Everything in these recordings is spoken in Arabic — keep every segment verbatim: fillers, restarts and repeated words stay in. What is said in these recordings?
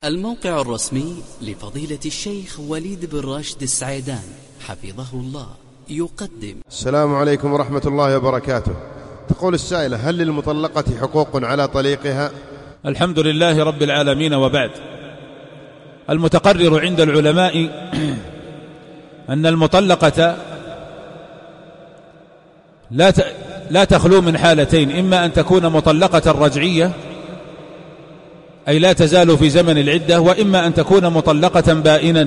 الموقع الرسمي لفضيلة الشيخ وليد بن راشد السعيدان حفظه الله يقدم. السلام عليكم ورحمة الله وبركاته. تقول السائلة: هل للمطلقة حقوق على طليقها؟ الحمد لله رب العالمين، وبعد. المتقرر عند العلماء أن المطلقة لا لا تخلو من حالتين: إما أن تكون مطلقة رجعية أي لا تزال في زمن العدة، وإما أن تكون مطلقة بائنا.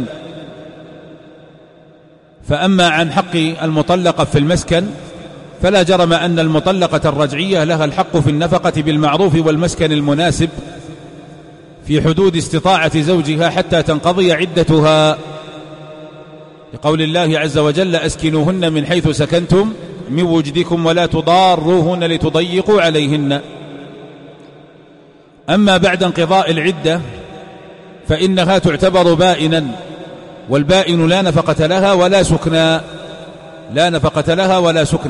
فأما عن حق المطلقة في المسكن فلا جرم أن المطلقة الرجعية لها الحق في النفقة بالمعروف والمسكن المناسب في حدود استطاعة زوجها حتى تنقضي عدتها، لقول الله عز وجل: أسكنوهن من حيث سكنتم من وجدكم ولا تضاروهن لتضيقوا عليهن. أما بعد انقضاء العدة فإنها تعتبر بائنا، والبائن لا نفقة لها ولا سكنى، لا نفقة لها ولا سكنى.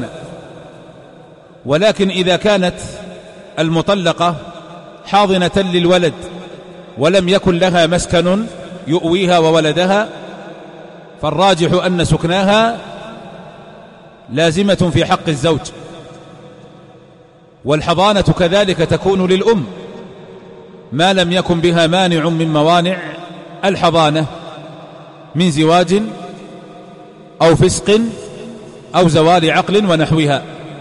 ولكن إذا كانت المطلقة حاضنة للولد ولم يكن لها مسكن يؤويها وولدها، فالراجح أن سكناها لازمة في حق الزوج. والحضانة كذلك تكون للأم ما لم يكن بها مانع من موانع الحضانة من زواج أو فسق أو زوال عقل ونحوها.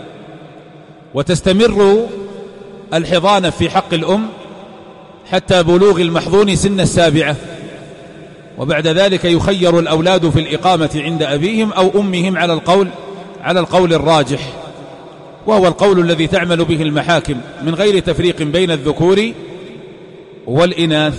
وتستمر الحضانة في حق الأم حتى بلوغ المحظون سن السابعة، وبعد ذلك يخير الأولاد في الإقامة عند أبيهم أو أمهم على القول على القول الراجح، وهو القول الذي تعمل به المحاكم من غير تفريق بين الذكور والإناث.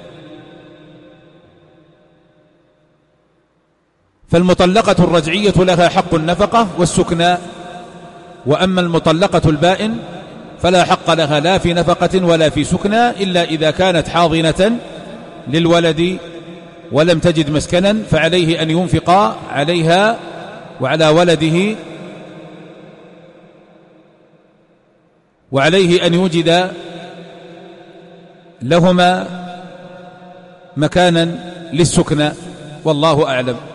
فالمطلقة الرجعية لها حق النفقة والسكنى، وأما المطلقة البائن فلا حق لها لا في نفقة ولا في سكنى إلا إذا كانت حاضنة للولد ولم تجد مسكنا، فعليه أن ينفق عليها وعلى ولده، وعليه أن يوجد لهما مكانا للسكنى، والله أعلم.